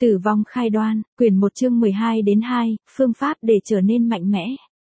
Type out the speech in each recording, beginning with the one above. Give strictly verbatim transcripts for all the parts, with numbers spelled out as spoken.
Tử vong khai đoan, quyển một chương mười hai đến hai, phương pháp để trở nên mạnh mẽ.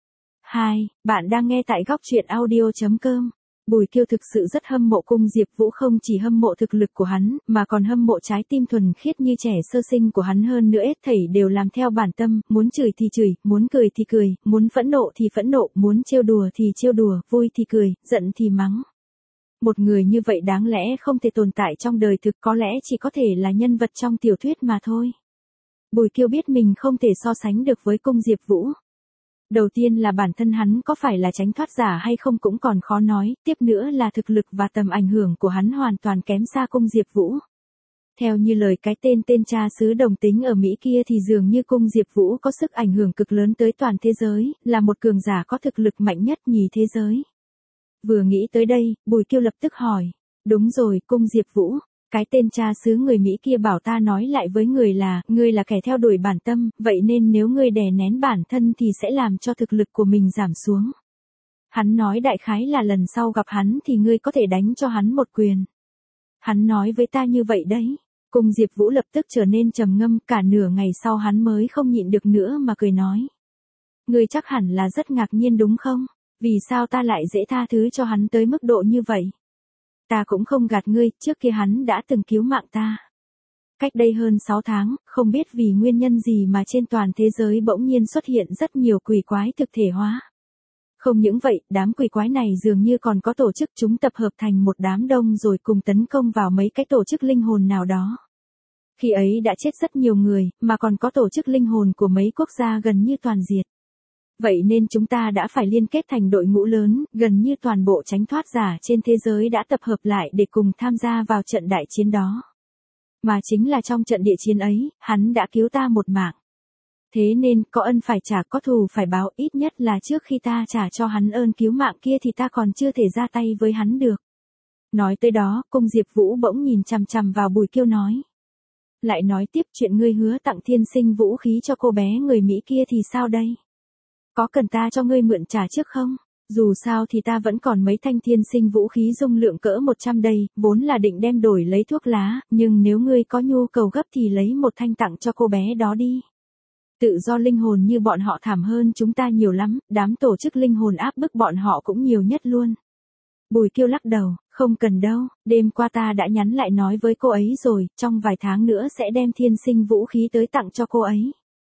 hai. Bạn đang nghe tại góc truyện audio chấm com. Bùi Kiêu thực sự rất hâm mộ Cung Diệp Vũ, không chỉ hâm mộ thực lực của hắn, mà còn hâm mộ trái tim thuần khiết như trẻ sơ sinh của hắn hơn nữa, hết thảy đều làm theo bản tâm, muốn chửi thì chửi, muốn cười thì cười, muốn phẫn nộ thì phẫn nộ, muốn trêu đùa thì trêu đùa, vui thì cười, giận thì mắng. Một người như vậy đáng lẽ không thể tồn tại trong đời thực, có lẽ chỉ có thể là nhân vật trong tiểu thuyết mà thôi. Bùi Kiêu biết mình không thể so sánh được với Cung Diệp Vũ. Đầu tiên là bản thân hắn có phải là tránh thoát giả hay không cũng còn khó nói, tiếp nữa là thực lực và tầm ảnh hưởng của hắn hoàn toàn kém xa Cung Diệp Vũ. Theo như lời cái tên tên cha xứ đồng tính ở Mỹ kia thì dường như Cung Diệp Vũ có sức ảnh hưởng cực lớn tới toàn thế giới, là một cường giả có thực lực mạnh nhất nhì thế giới. Vừa nghĩ tới đây, Bùi Kiêu lập tức hỏi, đúng rồi, Cung Diệp Vũ, cái tên cha xứ người Mỹ kia bảo ta nói lại với người là, ngươi là kẻ theo đuổi bản tâm, vậy nên nếu ngươi đè nén bản thân thì sẽ làm cho thực lực của mình giảm xuống. Hắn nói đại khái là lần sau gặp hắn thì ngươi có thể đánh cho hắn một quyền. Hắn nói với ta như vậy đấy. Cung Diệp Vũ lập tức trở nên trầm ngâm, cả nửa ngày sau hắn mới không nhịn được nữa mà cười nói. Ngươi chắc hẳn là rất ngạc nhiên đúng không? Vì sao ta lại dễ tha thứ cho hắn tới mức độ như vậy? Ta cũng không gạt ngươi, trước kia hắn đã từng cứu mạng ta. Cách đây hơn sáu tháng, không biết vì nguyên nhân gì mà trên toàn thế giới bỗng nhiên xuất hiện rất nhiều quỷ quái thực thể hóa. Không những vậy, đám quỷ quái này dường như còn có tổ chức, chúng tập hợp thành một đám đông rồi cùng tấn công vào mấy cái tổ chức linh hồn nào đó. Khi ấy đã chết rất nhiều người, mà còn có tổ chức linh hồn của mấy quốc gia gần như toàn diệt. Vậy nên chúng ta đã phải liên kết thành đội ngũ lớn, gần như toàn bộ tránh thoát giả trên thế giới đã tập hợp lại để cùng tham gia vào trận đại chiến đó. Mà chính là trong trận địa chiến ấy, hắn đã cứu ta một mạng. Thế nên, có ân phải trả, có thù phải báo, ít nhất là trước khi ta trả cho hắn ơn cứu mạng kia thì ta còn chưa thể ra tay với hắn được. Nói tới đó, Cung Diệp Vũ bỗng nhìn chằm chằm vào Bùi Kiêu nói. Lại nói tiếp chuyện ngươi hứa tặng thiên sinh vũ khí cho cô bé người Mỹ kia thì sao đây? Có cần ta cho ngươi mượn trả trước không? Dù sao thì ta vẫn còn mấy thanh thiên sinh vũ khí dung lượng cỡ một trăm đây, vốn là định đem đổi lấy thuốc lá, nhưng nếu ngươi có nhu cầu gấp thì lấy một thanh tặng cho cô bé đó đi. Tự do linh hồn như bọn họ thảm hơn chúng ta nhiều lắm, đám tổ chức linh hồn áp bức bọn họ cũng nhiều nhất luôn. Bùi Kiêu lắc đầu, không cần đâu, đêm qua ta đã nhắn lại nói với cô ấy rồi, trong vài tháng nữa sẽ đem thiên sinh vũ khí tới tặng cho cô ấy.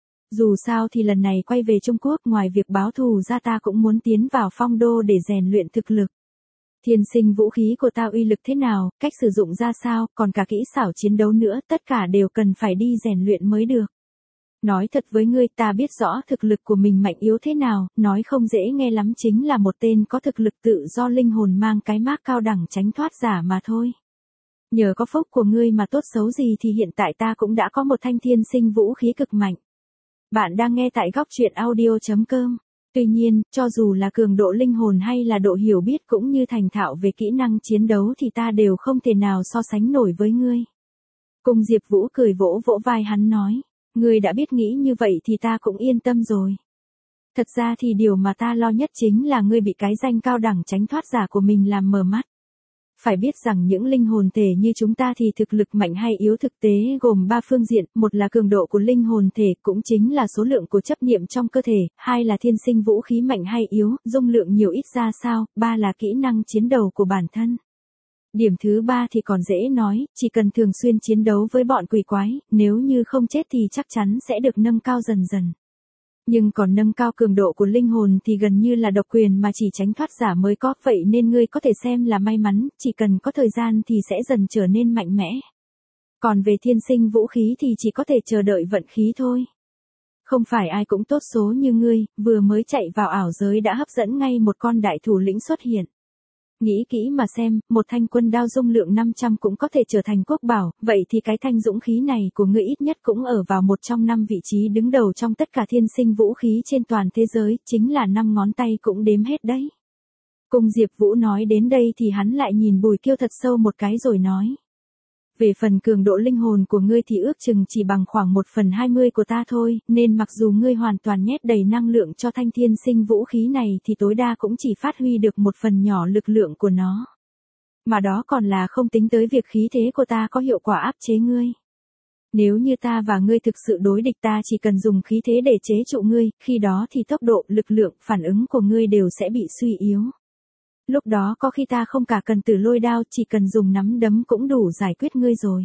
Dù sao thì lần này quay về Trung Quốc, ngoài việc báo thù ra ta cũng muốn tiến vào phong đô để rèn luyện thực lực. Thiên sinh vũ khí của ta uy lực thế nào, cách sử dụng ra sao, còn cả kỹ xảo chiến đấu nữa, tất cả đều cần phải đi rèn luyện mới được. Nói thật với ngươi, ta biết rõ thực lực của mình mạnh yếu thế nào, nói không dễ nghe lắm, chính là một tên có thực lực tự do linh hồn mang cái mác cao đẳng tránh thoát giả mà thôi. Nhờ có phúc của ngươi mà tốt xấu gì thì hiện tại ta cũng đã có một thanh thiên sinh vũ khí cực mạnh. Bạn đang nghe tại góc truyện audio chấm com. Tuy nhiên, cho dù là cường độ linh hồn hay là độ hiểu biết cũng như thành thạo về kỹ năng chiến đấu thì ta đều không thể nào so sánh nổi với ngươi. Cung Diệp Vũ cười vỗ vỗ vai hắn nói, ngươi đã biết nghĩ như vậy thì ta cũng yên tâm rồi. Thật ra thì điều mà ta lo nhất chính là ngươi bị cái danh cao đẳng tránh thoát giả của mình làm mờ mắt. Phải biết rằng những linh hồn thể như chúng ta thì thực lực mạnh hay yếu thực tế gồm ba phương diện, một là cường độ của linh hồn thể, cũng chính là số lượng của chấp niệm trong cơ thể, hai là thiên sinh vũ khí mạnh hay yếu, dung lượng nhiều ít ra sao, ba là kỹ năng chiến đấu của bản thân. Điểm thứ ba thì còn dễ nói, chỉ cần thường xuyên chiến đấu với bọn quỷ quái, nếu như không chết thì chắc chắn sẽ được nâng cao dần dần. Nhưng còn nâng cao cường độ của linh hồn thì gần như là độc quyền mà chỉ tránh thoát giả mới có, vậy nên ngươi có thể xem là may mắn, chỉ cần có thời gian thì sẽ dần trở nên mạnh mẽ. Còn về thiên sinh vũ khí thì chỉ có thể chờ đợi vận khí thôi. Không phải ai cũng tốt số như ngươi, vừa mới chạy vào ảo giới đã hấp dẫn ngay một con đại thủ lĩnh xuất hiện. Nghĩ kỹ mà xem, một thanh quân đao dung lượng năm trăm cũng có thể trở thành quốc bảo, vậy thì cái thanh dũng khí này của ngươi ít nhất cũng ở vào một trong năm vị trí đứng đầu trong tất cả thiên sinh vũ khí trên toàn thế giới, chính là năm ngón tay cũng đếm hết đấy. Cung Diệp Vũ nói đến đây thì hắn lại nhìn Bùi Kiêu thật sâu một cái rồi nói. Về phần cường độ linh hồn của ngươi thì ước chừng chỉ bằng khoảng một phần hai mươi của ta thôi, nên mặc dù ngươi hoàn toàn nhét đầy năng lượng cho thanh thiên sinh vũ khí này thì tối đa cũng chỉ phát huy được một phần nhỏ lực lượng của nó. Mà đó còn là không tính tới việc khí thế của ta có hiệu quả áp chế ngươi. Nếu như ta và ngươi thực sự đối địch, ta chỉ cần dùng khí thế để chế trụ ngươi, khi đó thì tốc độ, lực lượng, phản ứng của ngươi đều sẽ bị suy yếu. Lúc đó có khi ta không cả cần Tử Lôi Đao, chỉ cần dùng nắm đấm cũng đủ giải quyết ngươi rồi.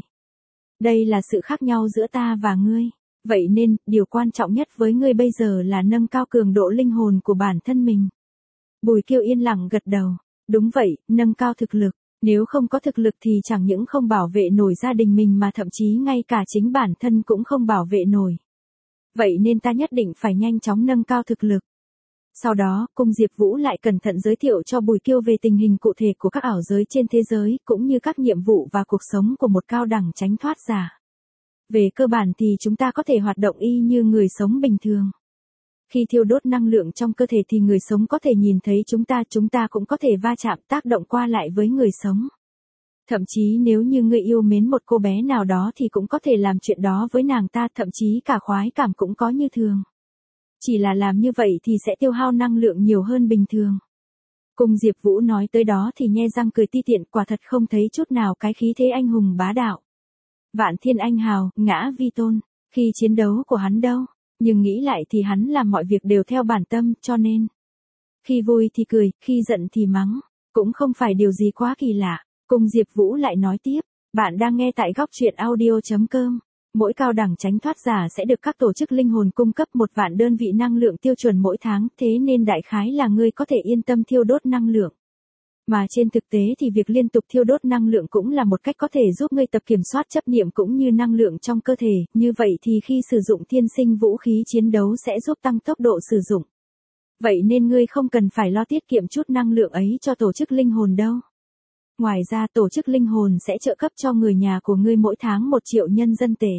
Đây là sự khác nhau giữa ta và ngươi. Vậy nên, điều quan trọng nhất với ngươi bây giờ là nâng cao cường độ linh hồn của bản thân mình. Bùi Kiêu yên lặng gật đầu. Đúng vậy, nâng cao thực lực. Nếu không có thực lực thì chẳng những không bảo vệ nổi gia đình mình mà thậm chí ngay cả chính bản thân cũng không bảo vệ nổi. Vậy nên ta nhất định phải nhanh chóng nâng cao thực lực. Sau đó, Cung Diệp Vũ lại cẩn thận giới thiệu cho Bùi Kiêu về tình hình cụ thể của các ảo giới trên thế giới, cũng như các nhiệm vụ và cuộc sống của một cao đẳng tránh thoát giả. Về cơ bản thì chúng ta có thể hoạt động y như người sống bình thường. Khi thiêu đốt năng lượng trong cơ thể thì người sống có thể nhìn thấy chúng ta, chúng ta cũng có thể va chạm, tác động qua lại với người sống. Thậm chí nếu như ngươi yêu mến một cô bé nào đó thì cũng có thể làm chuyện đó với nàng ta, thậm chí cả khoái cảm cũng có như thường. Chỉ là làm như vậy thì sẽ tiêu hao năng lượng nhiều hơn bình thường. Cung Diệp Vũ nói tới đó thì nhe răng cười ti tiện, quả thật không thấy chút nào cái khí thế anh hùng bá đạo. Vạn thiên anh hào, ngã vi tôn, khi chiến đấu của hắn đâu, nhưng nghĩ lại thì hắn làm mọi việc đều theo bản tâm, cho nên khi vui thì cười, khi giận thì mắng, cũng không phải điều gì quá kỳ lạ. Cung Diệp Vũ lại nói tiếp, bạn đang nghe tại góc truyện audio chấm com. Mỗi cao đẳng tránh thoát giả sẽ được các tổ chức linh hồn cung cấp một vạn đơn vị năng lượng tiêu chuẩn mỗi tháng, thế nên đại khái là ngươi có thể yên tâm thiêu đốt năng lượng. Mà trên thực tế thì việc liên tục thiêu đốt năng lượng cũng là một cách có thể giúp ngươi tập kiểm soát chấp niệm cũng như năng lượng trong cơ thể, như vậy thì khi sử dụng thiên sinh vũ khí chiến đấu sẽ giúp tăng tốc độ sử dụng. Vậy nên ngươi không cần phải lo tiết kiệm chút năng lượng ấy cho tổ chức linh hồn đâu. Ngoài ra tổ chức linh hồn sẽ trợ cấp cho người nhà của ngươi mỗi tháng một triệu nhân dân tệ.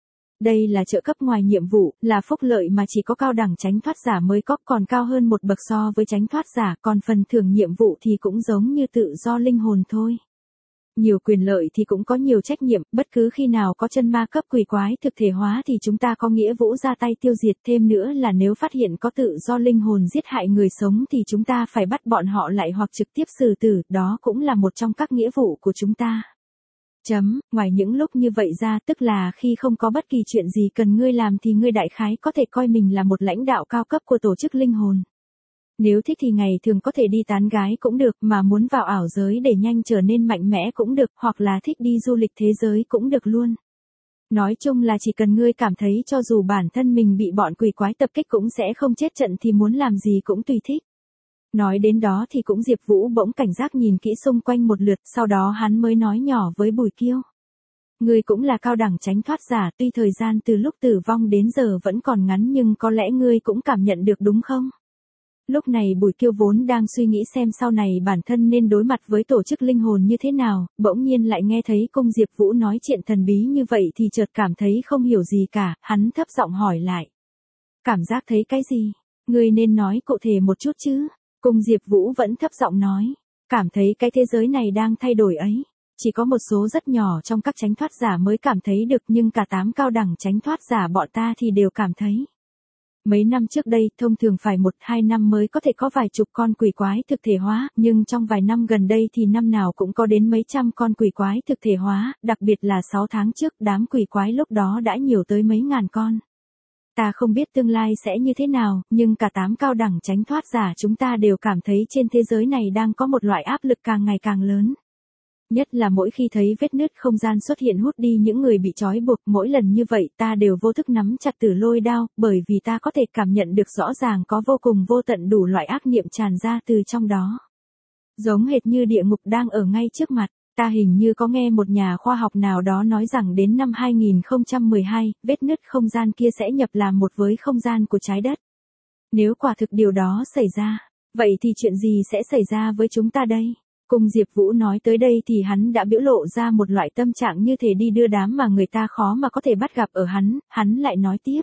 Đây là trợ cấp ngoài nhiệm vụ, là phúc lợi mà chỉ có cao đẳng tránh thoát giả mới có, còn cao hơn một bậc so với tránh thoát giả, còn phần thưởng nhiệm vụ thì cũng giống như tự do linh hồn thôi. Nhiều quyền lợi thì cũng có nhiều trách nhiệm, bất cứ khi nào có chân ma cấp quỷ quái thực thể hóa thì chúng ta có nghĩa vụ ra tay tiêu diệt, thêm nữa là nếu phát hiện có tự do linh hồn giết hại người sống thì chúng ta phải bắt bọn họ lại hoặc trực tiếp xử tử, đó cũng là một trong các nghĩa vụ của chúng ta. Chấm, ngoài những lúc như vậy ra, tức là khi không có bất kỳ chuyện gì cần ngươi làm thì ngươi đại khái có thể coi mình là một lãnh đạo cao cấp của tổ chức linh hồn. Nếu thích thì ngày thường có thể đi tán gái cũng được, mà muốn vào ảo giới để nhanh trở nên mạnh mẽ cũng được, hoặc là thích đi du lịch thế giới cũng được luôn. Nói chung là chỉ cần ngươi cảm thấy cho dù bản thân mình bị bọn quỷ quái tập kích cũng sẽ không chết trận thì muốn làm gì cũng tùy thích. Nói đến đó thì cũng Diệp Vũ bỗng cảnh giác nhìn kỹ xung quanh một lượt, sau đó hắn mới nói nhỏ với Bùi Kiêu. Ngươi cũng là cao đẳng tránh thoát giả, tuy thời gian từ lúc tử vong đến giờ vẫn còn ngắn nhưng có lẽ ngươi cũng cảm nhận được đúng không? Lúc này Bùi Kiêu vốn đang suy nghĩ xem sau này bản thân nên đối mặt với tổ chức linh hồn như thế nào, bỗng nhiên lại nghe thấy Cung Diệp Vũ nói chuyện thần bí như vậy thì chợt cảm thấy không hiểu gì cả, hắn thấp giọng hỏi lại. Cảm giác thấy cái gì? Ngươi nên nói cụ thể một chút chứ? Cung Diệp Vũ vẫn thấp giọng nói, cảm thấy cái thế giới này đang thay đổi ấy. Chỉ có một số rất nhỏ trong các tránh thoát giả mới cảm thấy được, nhưng cả tám cao đẳng tránh thoát giả bọn ta thì đều cảm thấy. Mấy năm trước đây, thông thường phải một hai năm mới có thể có vài chục con quỷ quái thực thể hóa, nhưng trong vài năm gần đây thì năm nào cũng có đến mấy trăm con quỷ quái thực thể hóa, đặc biệt là sáu tháng trước đám quỷ quái lúc đó đã nhiều tới mấy ngàn con. Ta không biết tương lai sẽ như thế nào, nhưng cả tám cao đẳng tránh thoát giả chúng ta đều cảm thấy trên thế giới này đang có một loại áp lực càng ngày càng lớn. Nhất là mỗi khi thấy vết nứt không gian xuất hiện hút đi những người bị trói buộc, mỗi lần như vậy ta đều vô thức nắm chặt Tử Lôi Đao, bởi vì ta có thể cảm nhận được rõ ràng có vô cùng vô tận đủ loại ác niệm tràn ra từ trong đó. Giống hệt như địa ngục đang ở ngay trước mặt. Ta hình như có nghe một nhà khoa học nào đó nói rằng đến năm hai nghìn không trăm mười hai, vết nứt không gian kia sẽ nhập làm một với không gian của trái đất. Nếu quả thực điều đó xảy ra, vậy thì chuyện gì sẽ xảy ra với chúng ta đây? Cung Diệp Vũ nói tới đây thì hắn đã biểu lộ ra một loại tâm trạng như thể đi đưa đám mà người ta khó mà có thể bắt gặp ở hắn, hắn lại nói tiếp.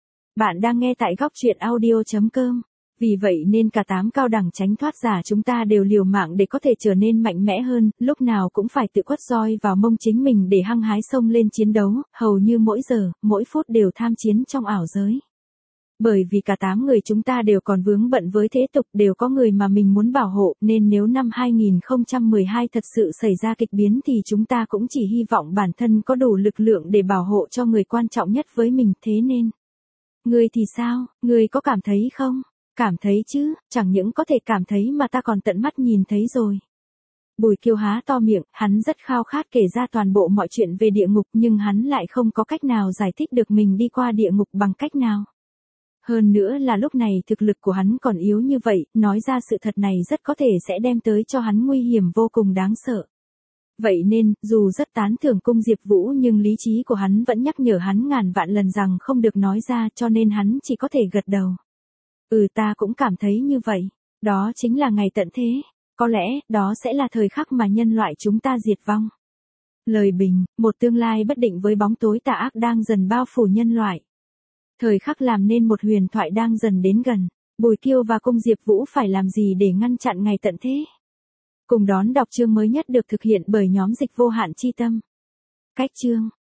Bạn đang nghe tại góc truyện audio chấm com. Vì vậy nên cả tám cao đẳng tránh thoát giả chúng ta đều liều mạng để có thể trở nên mạnh mẽ hơn, lúc nào cũng phải tự quất roi vào mông chính mình để hăng hái xông lên chiến đấu, hầu như mỗi giờ, mỗi phút đều tham chiến trong ảo giới. Bởi vì cả tám người chúng ta đều còn vướng bận với thế tục, đều có người mà mình muốn bảo hộ, nên nếu năm hai không một hai thật sự xảy ra kịch biến thì chúng ta cũng chỉ hy vọng bản thân có đủ lực lượng để bảo hộ cho người quan trọng nhất với mình, thế nên. Ngươi thì sao, ngươi có cảm thấy không? Cảm thấy chứ, chẳng những có thể cảm thấy mà ta còn tận mắt nhìn thấy rồi. Bùi Kiêu há to miệng, hắn rất khao khát kể ra toàn bộ mọi chuyện về địa ngục, nhưng hắn lại không có cách nào giải thích được mình đi qua địa ngục bằng cách nào. Hơn nữa là lúc này thực lực của hắn còn yếu như vậy, nói ra sự thật này rất có thể sẽ đem tới cho hắn nguy hiểm vô cùng đáng sợ. Vậy nên, dù rất tán thưởng cung Diệp Vũ nhưng lý trí của hắn vẫn nhắc nhở hắn ngàn vạn lần rằng không được nói ra, cho nên hắn chỉ có thể gật đầu. Ừ, ta cũng cảm thấy như vậy. Đó chính là ngày tận thế. Có lẽ, đó sẽ là thời khắc mà nhân loại chúng ta diệt vong. Lời bình, một tương lai bất định với bóng tối tà ác đang dần bao phủ nhân loại. Thời khắc làm nên một huyền thoại đang dần đến gần. Bùi Kiêu và cung Diệp Vũ phải làm gì để ngăn chặn ngày tận thế? Cùng đón đọc chương mới nhất được thực hiện bởi nhóm dịch vô hạn chi tâm. Cách chương